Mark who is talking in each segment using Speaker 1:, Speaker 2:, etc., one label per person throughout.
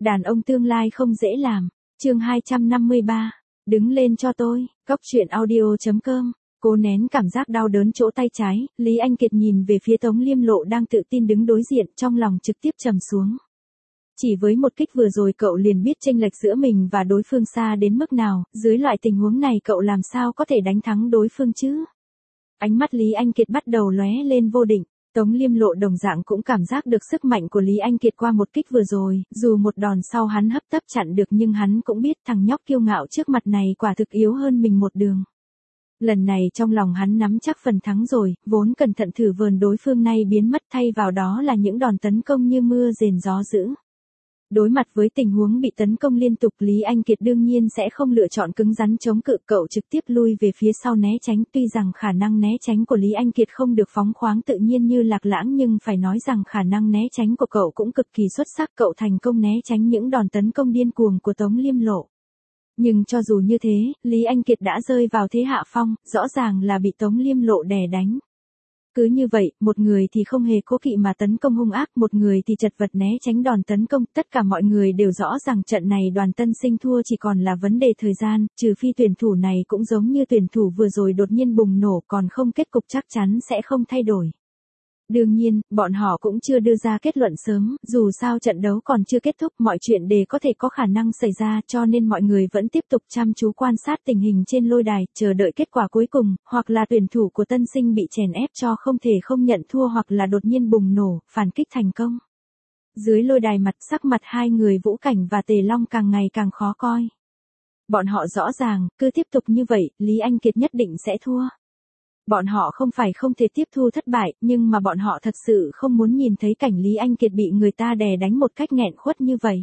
Speaker 1: Đàn ông tương lai không dễ làm. Chương 253. Đứng lên cho tôi. Cóc truyện audio.com. Cô nén cảm giác đau đớn chỗ tay trái, Lý Anh Kiệt nhìn về phía Tống Liêm Lộ đang tự tin đứng đối diện, trong lòng trực tiếp trầm xuống. Chỉ với một kích vừa rồi cậu liền biết chênh lệch giữa mình và đối phương xa đến mức nào, dưới loại tình huống này cậu làm sao có thể đánh thắng đối phương chứ? Ánh mắt Lý Anh Kiệt bắt đầu lóe lên vô định. Tống Liêm Lộ đồng dạng cũng cảm giác được sức mạnh của Lý Anh Kiệt qua một kích vừa rồi, dù một đòn sau hắn hấp tấp chặn được nhưng hắn cũng biết thằng nhóc kiêu ngạo trước mặt này quả thực yếu hơn mình một đường. Lần này trong lòng hắn nắm chắc phần thắng rồi, vốn cẩn thận thử vờn đối phương nay biến mất thay vào đó là những đòn tấn công như mưa rền gió dữ. Đối mặt với tình huống bị tấn công liên tục, Lý Anh Kiệt đương nhiên sẽ không lựa chọn cứng rắn chống cự, cậu trực tiếp lui về phía sau né tránh. Tuy rằng khả năng né tránh của Lý Anh Kiệt không được phóng khoáng tự nhiên như Lạc Lãng nhưng phải nói rằng khả năng né tránh của cậu cũng cực kỳ xuất sắc, cậu thành công né tránh những đòn tấn công điên cuồng của Tống Liêm Lộ. Nhưng cho dù như thế, Lý Anh Kiệt đã rơi vào thế hạ phong, rõ ràng là bị Tống Liêm Lộ đè đánh. Cứ như vậy, một người thì không hề cố kỵ mà tấn công hung ác, một người thì chật vật né tránh đòn tấn công, tất cả mọi người đều rõ rằng trận này Đoàn Tân Sinh thua chỉ còn là vấn đề thời gian, trừ phi tuyển thủ này cũng giống như tuyển thủ vừa rồi đột nhiên bùng nổ, còn không kết cục chắc chắn sẽ không thay đổi. Đương nhiên, bọn họ cũng chưa đưa ra kết luận sớm, dù sao trận đấu còn chưa kết thúc, mọi chuyện đều có thể có khả năng xảy ra, cho nên mọi người vẫn tiếp tục chăm chú quan sát tình hình trên lôi đài, chờ đợi kết quả cuối cùng, hoặc là tuyển thủ của Tân Sinh bị chèn ép cho không thể không nhận thua hoặc là đột nhiên bùng nổ, phản kích thành công. Dưới lôi đài sắc mặt hai người Vũ Cảnh và Tề Long càng ngày càng khó coi. Bọn họ rõ ràng, cứ tiếp tục như vậy, Lý Anh Kiệt nhất định sẽ thua. Bọn họ không phải không thể tiếp thu thất bại, nhưng mà bọn họ thật sự không muốn nhìn thấy cảnh Lý Anh Kiệt bị người ta đè đánh một cách nghẹn khuất như vậy.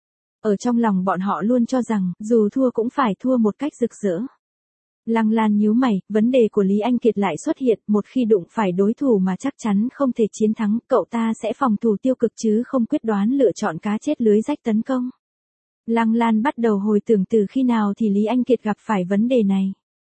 Speaker 1: Ở trong lòng bọn họ luôn cho rằng, dù thua cũng phải thua một cách rực rỡ. Lăng Lan nhíu mày, vấn đề của Lý Anh Kiệt lại xuất hiện, một khi đụng phải đối thủ mà chắc chắn không thể chiến thắng, cậu ta sẽ phòng thủ tiêu cực chứ không quyết đoán lựa chọn cá chết lưới rách tấn công. Lăng Lan bắt đầu hồi tưởng từ khi nào thì Lý Anh Kiệt gặp phải vấn đề này.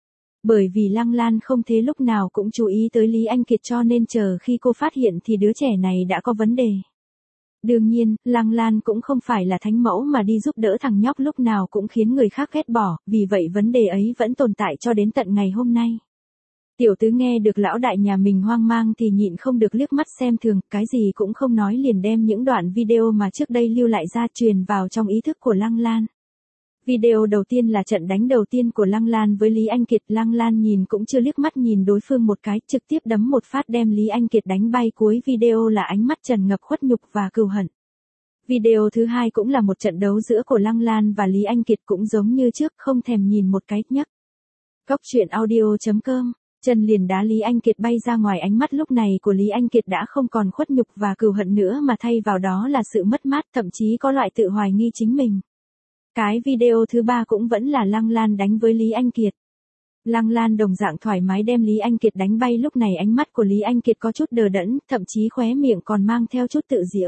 Speaker 1: Bởi vì Lăng Lan không thế lúc nào cũng chú ý tới Lý Anh Kiệt cho nên chờ khi cô phát hiện thì đứa trẻ này đã có vấn đề. Đương nhiên, Lăng Lan cũng không phải là thánh mẫu mà đi giúp đỡ thằng nhóc lúc nào cũng khiến người khác ghét bỏ, vì vậy vấn đề ấy vẫn tồn tại cho đến tận ngày hôm nay. Tiểu tứ nghe được lão đại nhà mình hoang mang thì nhịn không được liếc mắt xem thường, cái gì cũng không nói liền đem những đoạn video mà trước đây lưu lại ra truyền vào trong ý thức của Lăng Lan. Video đầu tiên là trận đánh đầu tiên của Lăng Lan với Lý Anh Kiệt, Lăng Lan nhìn cũng chưa liếc mắt nhìn đối phương một cái, trực tiếp đấm một phát đem Lý Anh Kiệt đánh bay. Cuối video là ánh mắt tràn ngập khuất nhục và cừu hận. Video thứ hai cũng là một trận đấu giữa của Lăng Lan và Lý Anh Kiệt, cũng giống như trước, không thèm nhìn một cái, nhấc. Cóc truyện audio.com. Chân liền đá Lý Anh Kiệt bay ra ngoài, ánh mắt lúc này của Lý Anh Kiệt đã không còn khuất nhục và cừu hận nữa mà thay vào đó là sự mất mát, thậm chí có loại tự hoài nghi chính mình. Cái video thứ ba cũng vẫn là Lăng Lan đánh với Lý Anh Kiệt. Lăng Lan đồng dạng thoải mái đem Lý Anh Kiệt đánh bay, lúc này ánh mắt của Lý Anh Kiệt có chút đờ đẫn, thậm chí khóe miệng còn mang theo chút tự giễu.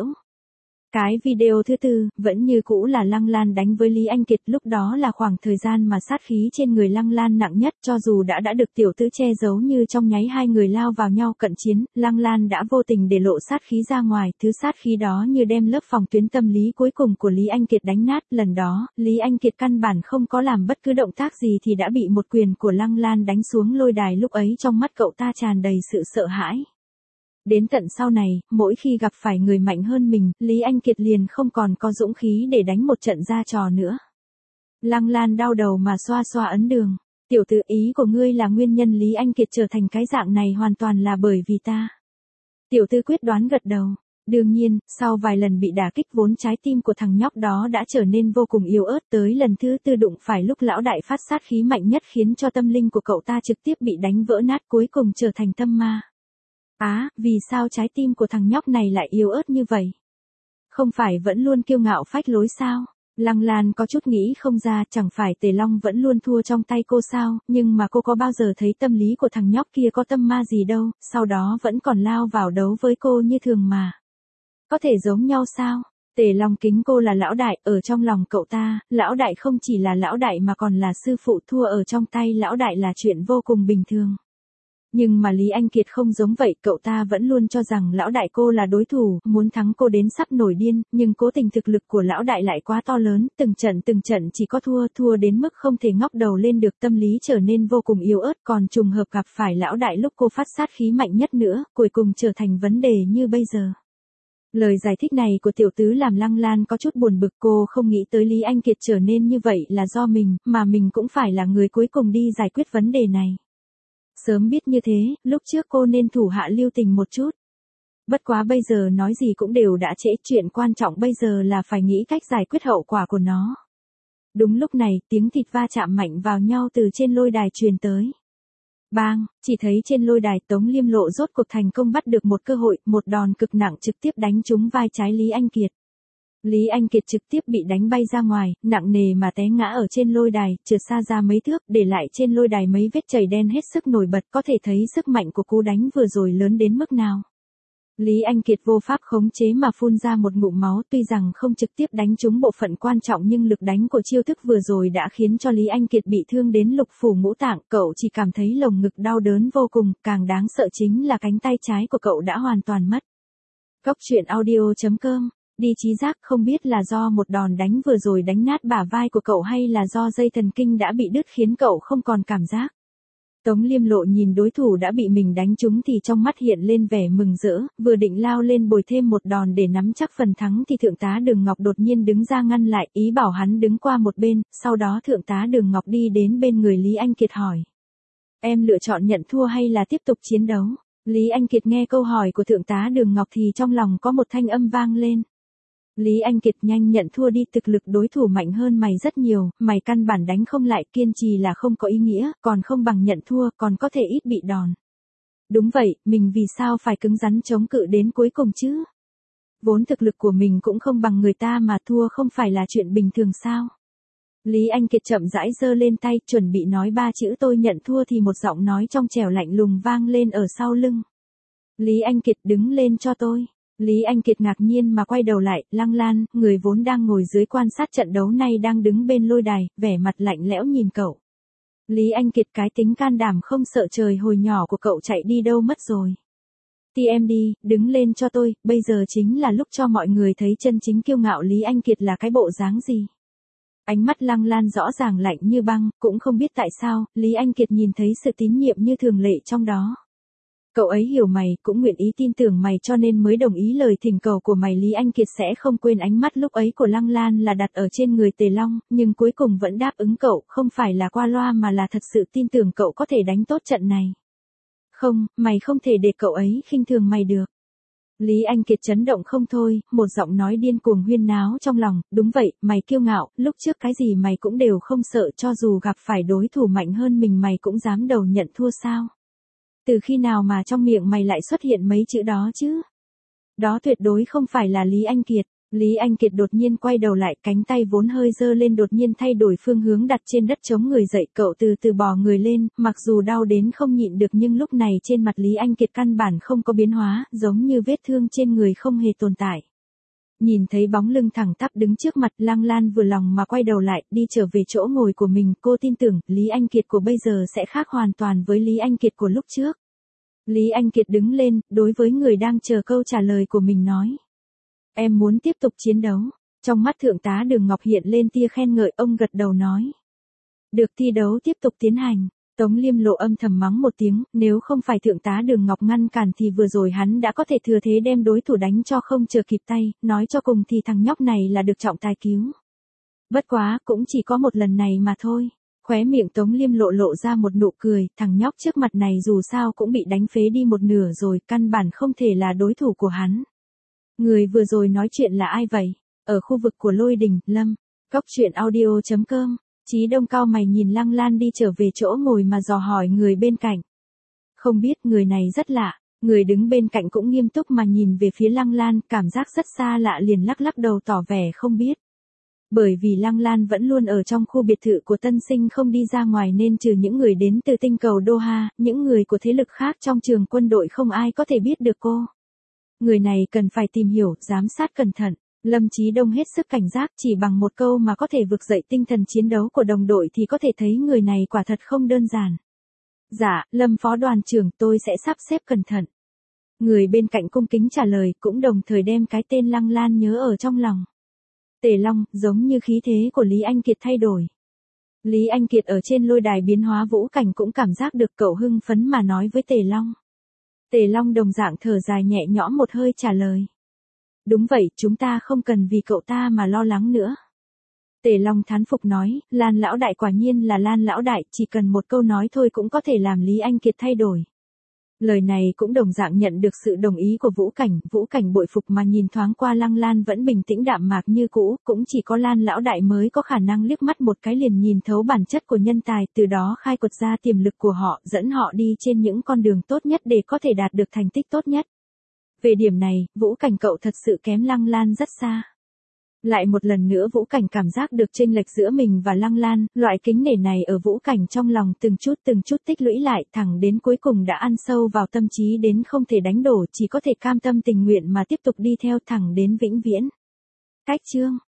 Speaker 1: Cái video thứ tư, vẫn như cũ là Lăng Lan đánh với Lý Anh Kiệt, lúc đó là khoảng thời gian mà sát khí trên người Lăng Lan nặng nhất, cho dù đã được tiểu tứ che giấu như trong nháy hai người lao vào nhau cận chiến, Lăng Lan đã vô tình để lộ sát khí ra ngoài, thứ sát khí đó như đem lớp phòng tuyến tâm lý cuối cùng của Lý Anh Kiệt đánh nát, lần đó, Lý Anh Kiệt căn bản không có làm bất cứ động tác gì thì đã bị một quyền của Lăng Lan đánh xuống lôi đài, lúc ấy trong mắt cậu ta tràn đầy sự sợ hãi. Đến tận sau này, mỗi khi gặp phải người mạnh hơn mình, Lý Anh Kiệt liền không còn có dũng khí để đánh một trận ra trò nữa. Lăng Lan đau đầu mà xoa xoa ấn đường. Tiểu tử, ý của ngươi là nguyên nhân Lý Anh Kiệt trở thành cái dạng này hoàn toàn là bởi vì ta. Tiểu tư quyết đoán gật đầu. Đương nhiên, sau vài lần bị đả kích vốn trái tim của thằng nhóc đó đã trở nên vô cùng yếu ớt, tới lần thứ tư đụng phải lúc lão đại phát sát khí mạnh nhất khiến cho tâm linh của cậu ta trực tiếp bị đánh vỡ nát, cuối cùng trở thành tâm ma. Vì sao trái tim của thằng nhóc này lại yếu ớt như vậy? Không phải vẫn luôn kiêu ngạo phách lối sao? Lăng Lan có chút nghĩ không ra, chẳng phải Tề Long vẫn luôn thua trong tay cô sao, nhưng mà cô có bao giờ thấy tâm lý của thằng nhóc kia có tâm ma gì đâu, sau đó vẫn còn lao vào đấu với cô như thường mà. Có thể giống nhau sao? Tề Long kính cô là lão đại, ở trong lòng cậu ta, lão đại không chỉ là lão đại mà còn là sư phụ, thua ở trong tay lão đại là chuyện vô cùng bình thường. Nhưng mà Lý Anh Kiệt không giống vậy, cậu ta vẫn luôn cho rằng lão đại cô là đối thủ, muốn thắng cô đến sắp nổi điên, nhưng cố tình thực lực của lão đại lại quá to lớn, từng trận chỉ có thua đến mức không thể ngóc đầu lên được, tâm lý trở nên vô cùng yếu ớt, còn trùng hợp gặp phải lão đại lúc cô phát sát khí mạnh nhất nữa, cuối cùng trở thành vấn đề như bây giờ. Lời giải thích này của tiểu tứ làm Lăng Lan có chút buồn bực, cô không nghĩ tới Lý Anh Kiệt trở nên như vậy là do mình, mà mình cũng phải là người cuối cùng đi giải quyết vấn đề này. Sớm biết như thế, lúc trước cô nên thủ hạ lưu tình một chút. Bất quá bây giờ nói gì cũng đều đã trễ, chuyện quan trọng bây giờ là phải nghĩ cách giải quyết hậu quả của nó. Đúng lúc này, tiếng thịt va chạm mạnh vào nhau từ trên lôi đài truyền tới. Bang, chỉ thấy trên lôi đài Tống Liêm Lộ rốt cuộc thành công bắt được một cơ hội, một đòn cực nặng trực tiếp đánh trúng vai trái Lý Anh Kiệt. Lý Anh Kiệt trực tiếp bị đánh bay ra ngoài, nặng nề mà té ngã ở trên lôi đài, trượt xa ra mấy thước, để lại trên lôi đài mấy vết chảy đen hết sức nổi bật, có thể thấy sức mạnh của cú đánh vừa rồi lớn đến mức nào. Lý Anh Kiệt vô pháp khống chế mà phun ra một ngụm máu, tuy rằng không trực tiếp đánh trúng bộ phận quan trọng nhưng lực đánh của chiêu thức vừa rồi đã khiến cho Lý Anh Kiệt bị thương đến lục phủ ngũ tạng, cậu chỉ cảm thấy lồng ngực đau đớn vô cùng, càng đáng sợ chính là cánh tay trái của cậu đã hoàn toàn mất. Cốc truyện audio.com, đi trí giác, không biết là do một đòn đánh vừa rồi đánh nát bả vai của cậu hay là do dây thần kinh đã bị đứt khiến cậu không còn cảm giác. Tống Liêm Lộ nhìn đối thủ đã bị mình đánh trúng thì trong mắt hiện lên vẻ mừng rỡ, vừa định lao lên bồi thêm một đòn để nắm chắc phần thắng thì thượng tá Đường Ngọc đột nhiên đứng ra ngăn lại, ý bảo hắn đứng qua một bên, sau đó thượng tá Đường Ngọc đi đến bên người Lý Anh Kiệt hỏi. Em lựa chọn nhận thua hay là tiếp tục chiến đấu? Lý Anh Kiệt nghe câu hỏi của thượng tá Đường Ngọc thì trong lòng có một thanh âm vang lên. Lý Anh Kiệt, nhanh nhận thua đi, thực lực đối thủ mạnh hơn mày rất nhiều, mày căn bản đánh không lại, kiên trì là không có ý nghĩa, còn không bằng nhận thua, còn có thể ít bị đòn. Đúng vậy, mình vì sao phải cứng rắn chống cự đến cuối cùng chứ? Vốn thực lực của mình cũng không bằng người ta mà thua không phải là chuyện bình thường sao? Lý Anh Kiệt chậm rãi giơ lên tay, chuẩn bị nói ba chữ tôi nhận thua thì một giọng nói trong trẻo lạnh lùng vang lên ở sau lưng. Lý Anh Kiệt, đứng lên cho tôi. Lý Anh Kiệt ngạc nhiên mà quay đầu lại, Lăng Lan, người vốn đang ngồi dưới quan sát trận đấu này đang đứng bên lôi đài, vẻ mặt lạnh lẽo nhìn cậu. Lý Anh Kiệt, cái tính can đảm không sợ trời hồi nhỏ của cậu chạy đi đâu mất rồi. Thì em đi, đứng lên cho tôi, bây giờ chính là lúc cho mọi người thấy chân chính kiêu ngạo Lý Anh Kiệt là cái bộ dáng gì. Ánh mắt Lăng Lan rõ ràng lạnh như băng, cũng không biết tại sao, Lý Anh Kiệt nhìn thấy sự tín nhiệm như thường lệ trong đó. Cậu ấy hiểu mày, cũng nguyện ý tin tưởng mày cho nên mới đồng ý lời thỉnh cầu của mày. Lý Anh Kiệt sẽ không quên ánh mắt lúc ấy của Lăng Lan là đặt ở trên người Tề Long, nhưng cuối cùng vẫn đáp ứng cậu, không phải là qua loa mà là thật sự tin tưởng cậu có thể đánh tốt trận này. Không, mày không thể để cậu ấy khinh thường mày được. Lý Anh Kiệt chấn động không thôi, một giọng nói điên cuồng huyên náo trong lòng, đúng vậy, mày kiêu ngạo, lúc trước cái gì mày cũng đều không sợ, cho dù gặp phải đối thủ mạnh hơn mình mày cũng dám đầu nhận thua sao? Từ khi nào mà trong miệng mày lại xuất hiện mấy chữ đó chứ? Đó tuyệt đối không phải là Lý Anh Kiệt. Lý Anh Kiệt đột nhiên quay đầu lại, cánh tay vốn hơi giơ lên đột nhiên thay đổi phương hướng đặt trên đất chống người dậy, cậu từ từ bò người lên, mặc dù đau đến không nhịn được nhưng lúc này trên mặt Lý Anh Kiệt căn bản không có biến hóa, giống như vết thương trên người không hề tồn tại. Nhìn thấy bóng lưng thẳng tắp đứng trước mặt, Lăng Lan vừa lòng mà quay đầu lại, đi trở về chỗ ngồi của mình, cô tin tưởng, Lý Anh Kiệt của bây giờ sẽ khác hoàn toàn với Lý Anh Kiệt của lúc trước. Lý Anh Kiệt đứng lên, đối với người đang chờ câu trả lời của mình nói. Em muốn tiếp tục chiến đấu. Trong mắt thượng tá Đường Ngọc hiện lên tia khen ngợi, ông gật đầu nói. Được, thi đấu tiếp tục tiến hành. Tống Liêm Lộ âm thầm mắng một tiếng, nếu không phải thượng tá Đường Ngọc ngăn cản thì vừa rồi hắn đã có thể thừa thế đem đối thủ đánh cho không chờ kịp tay, nói cho cùng thì thằng nhóc này là được trọng tài cứu. Bất quá, cũng chỉ có một lần này mà thôi. Khóe miệng Tống Liêm Lộ lộ ra một nụ cười, thằng nhóc trước mặt này dù sao cũng bị đánh phế đi một nửa rồi, căn bản không thể là đối thủ của hắn. Người vừa rồi nói chuyện là ai vậy? Ở khu vực của Lôi Đình, Lâm. Cốc truyện audio.com. Chí Đông cao mày nhìn Lăng Lan đi trở về chỗ ngồi mà dò hỏi người bên cạnh. Không biết, người này rất lạ. Người đứng bên cạnh cũng nghiêm túc mà nhìn về phía Lăng Lan, cảm giác rất xa lạ liền lắc lắc đầu tỏ vẻ không biết. Bởi vì Lăng Lan vẫn luôn ở trong khu biệt thự của Tân Sinh không đi ra ngoài nên trừ những người đến từ tinh cầu Doha, những người của thế lực khác trong trường quân đội không ai có thể biết được cô. Người này cần phải tìm hiểu, giám sát cẩn thận. Lâm Chí Đông hết sức cảnh giác, chỉ bằng một câu mà có thể vực dậy tinh thần chiến đấu của đồng đội thì có thể thấy người này quả thật không đơn giản. Dạ, Lâm phó đoàn trưởng, tôi sẽ sắp xếp cẩn thận. Người bên cạnh cung kính trả lời, cũng đồng thời đem cái tên Lăng Lan nhớ ở trong lòng. Tề Long, giống như khí thế của Lý Anh Kiệt thay đổi. Lý Anh Kiệt ở trên lôi đài biến hóa Vũ Cảnh cũng cảm giác được cậu hưng phấn mà nói với Tề Long. Tề Long đồng dạng thở dài nhẹ nhõm một hơi trả lời. Đúng vậy, chúng ta không cần vì cậu ta mà lo lắng nữa. Tề Long thán phục nói, Lan lão đại quả nhiên là Lan lão đại, chỉ cần một câu nói thôi cũng có thể làm Lý Anh Kiệt thay đổi. Lời này cũng đồng dạng nhận được sự đồng ý của Vũ Cảnh bội phục mà nhìn thoáng qua Lăng Lan vẫn bình tĩnh đạm mạc như cũ, cũng chỉ có Lan lão đại mới có khả năng liếc mắt một cái liền nhìn thấu bản chất của nhân tài, từ đó khai quật ra tiềm lực của họ, dẫn họ đi trên những con đường tốt nhất để có thể đạt được thành tích tốt nhất. Về điểm này, Vũ Cảnh cậu thật sự kém Lăng Lan rất xa. Lại một lần nữa Vũ Cảnh cảm giác được chênh lệch giữa mình và Lăng Lan, loại kính nể này ở Vũ Cảnh trong lòng từng chút tích lũy lại, thẳng đến cuối cùng đã ăn sâu vào tâm trí đến không thể đánh đổ, chỉ có thể cam tâm tình nguyện mà tiếp tục đi theo thẳng đến vĩnh viễn. Cách chương